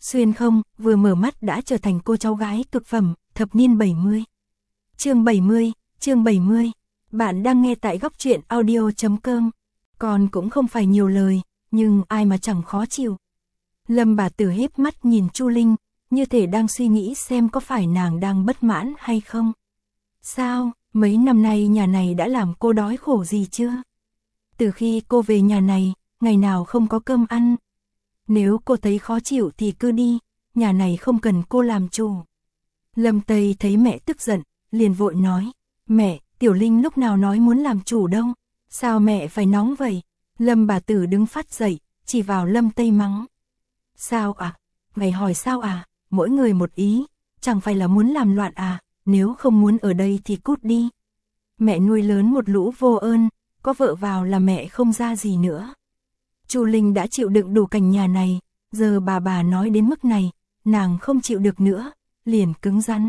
Xuyên không, vừa mở mắt đã trở thành cô cháu gái cực phẩm, thập niên 70. Chương 70. Bạn đang nghe tại góc truyện audio.com. Còn cũng không phải nhiều lời, nhưng ai mà chẳng khó chịu. Lâm bà Tử híp mắt nhìn Chu Linh, như thể đang suy nghĩ xem có phải nàng đang bất mãn hay không. Sao, mấy năm nay nhà này đã làm cô đói khổ gì chưa? Từ khi cô về nhà này, ngày nào không có cơm ăn. Nếu cô thấy khó chịu thì cứ đi, nhà này không cần cô làm chủ. Lâm Tây thấy mẹ tức giận, liền vội nói, mẹ, Tiểu Linh lúc nào nói muốn làm chủ đâu, sao mẹ phải nóng vậy? Lâm bà Tử đứng phát dậy, chỉ vào Lâm Tây mắng. Sao à? Mày hỏi sao à? Mỗi người một ý, chẳng phải là muốn làm loạn à? Nếu không muốn ở đây thì cút đi. Mẹ nuôi lớn một lũ vô ơn, có vợ vào là mẹ không ra gì nữa. Chu Linh đã chịu đựng đủ cảnh nhà này, giờ bà nói đến mức này, nàng không chịu được nữa, liền cứng rắn.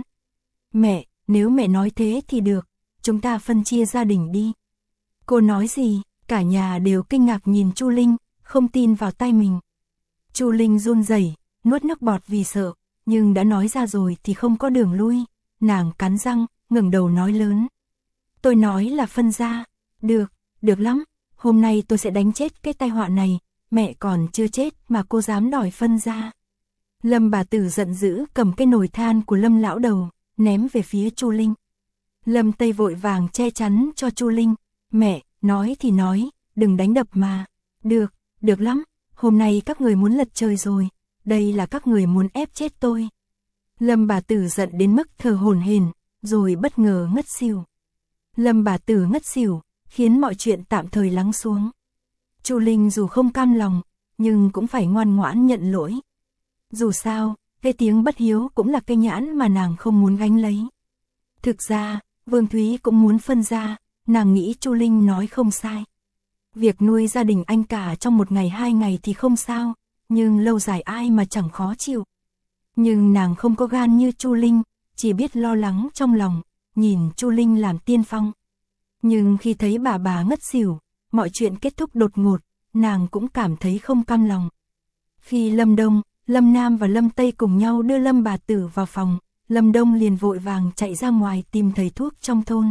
Mẹ, nếu mẹ nói thế thì được, chúng ta phân chia gia đình đi. Cô nói gì? Cả nhà đều kinh ngạc nhìn Chu Linh, không tin vào tai mình. Chu Linh run rẩy, nuốt nước bọt vì sợ, nhưng đã nói ra rồi thì không có đường lui. Nàng cắn răng, ngẩng đầu nói lớn. Tôi nói là phân gia. Được lắm, hôm nay tôi sẽ đánh chết cái tai họa này, mẹ còn chưa chết mà cô dám đòi phân gia. Lâm bà Tử giận dữ cầm cái nồi than của Lâm lão đầu, ném về phía Chu Linh. Lâm Tây vội vàng che chắn cho Chu Linh. Mẹ, nói thì nói, đừng đánh đập mà. Được lắm, hôm nay các người muốn lật trời rồi, đây là các người muốn ép chết tôi. Lâm bà Tử giận đến mức thở hổn hển, rồi bất ngờ ngất xỉu. Lâm bà Tử ngất xỉu, khiến mọi chuyện tạm thời lắng xuống. Chu Linh dù không cam lòng, nhưng cũng phải ngoan ngoãn nhận lỗi. Dù sao, cái tiếng bất hiếu cũng là cái nhãn mà nàng không muốn gánh lấy. Thực ra, Vương Thúy cũng muốn phân gia, nàng nghĩ Chu Linh nói không sai. Việc nuôi gia đình anh cả trong một ngày 2 ngày thì không sao, nhưng lâu dài ai mà chẳng khó chịu. Nhưng nàng không có gan như Chu Linh, chỉ biết lo lắng trong lòng, nhìn Chu Linh làm tiên phong. Nhưng khi thấy bà ngất xỉu, mọi chuyện kết thúc đột ngột, nàng cũng cảm thấy không cam lòng. Khi Lâm Đông, Lâm Nam và Lâm Tây cùng nhau đưa Lâm bà Tử vào phòng, Lâm Đông liền vội vàng chạy ra ngoài tìm thầy thuốc trong thôn.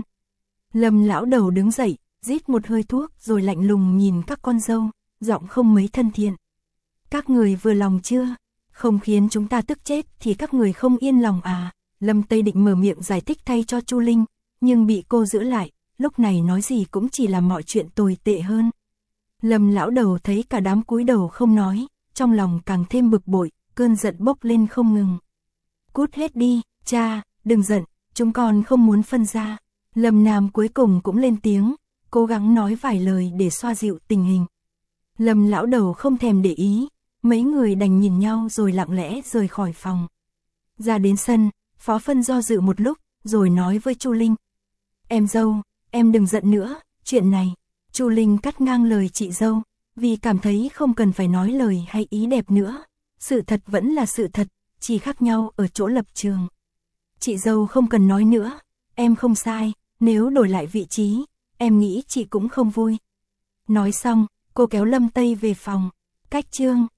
Lâm lão đầu đứng dậy, rít một hơi thuốc rồi lạnh lùng nhìn các con dâu, giọng không mấy thân thiện. Các người vừa lòng chưa? Không khiến chúng ta tức chết thì các người không yên lòng à? Lâm Tây định mở miệng giải thích thay cho Chu Linh, nhưng bị cô giữ lại, lúc này nói gì cũng chỉ làm mọi chuyện tồi tệ hơn. Lâm lão đầu thấy cả đám cúi đầu không nói, trong lòng càng thêm bực bội, cơn giận bốc lên không ngừng. Cút hết đi, cha, đừng giận, chúng con không muốn phân gia. Lâm Nam cuối cùng cũng lên tiếng, cố gắng nói vài lời để xoa dịu tình hình. Lâm lão đầu không thèm để ý, mấy người đành nhìn nhau rồi lặng lẽ rời khỏi phòng. Ra đến sân, Phó Phân do dự một lúc, rồi nói với Chu Linh. Em dâu, em đừng giận nữa, chuyện này. Chu Linh cắt ngang lời chị dâu, vì cảm thấy không cần phải nói lời hay ý đẹp nữa. Sự thật vẫn là sự thật, chỉ khác nhau ở chỗ lập trường. Chị dâu không cần nói nữa, em không sai, nếu đổi lại vị trí, em nghĩ chị cũng không vui. Nói xong, cô kéo Lâm Tây về phòng. Cách chương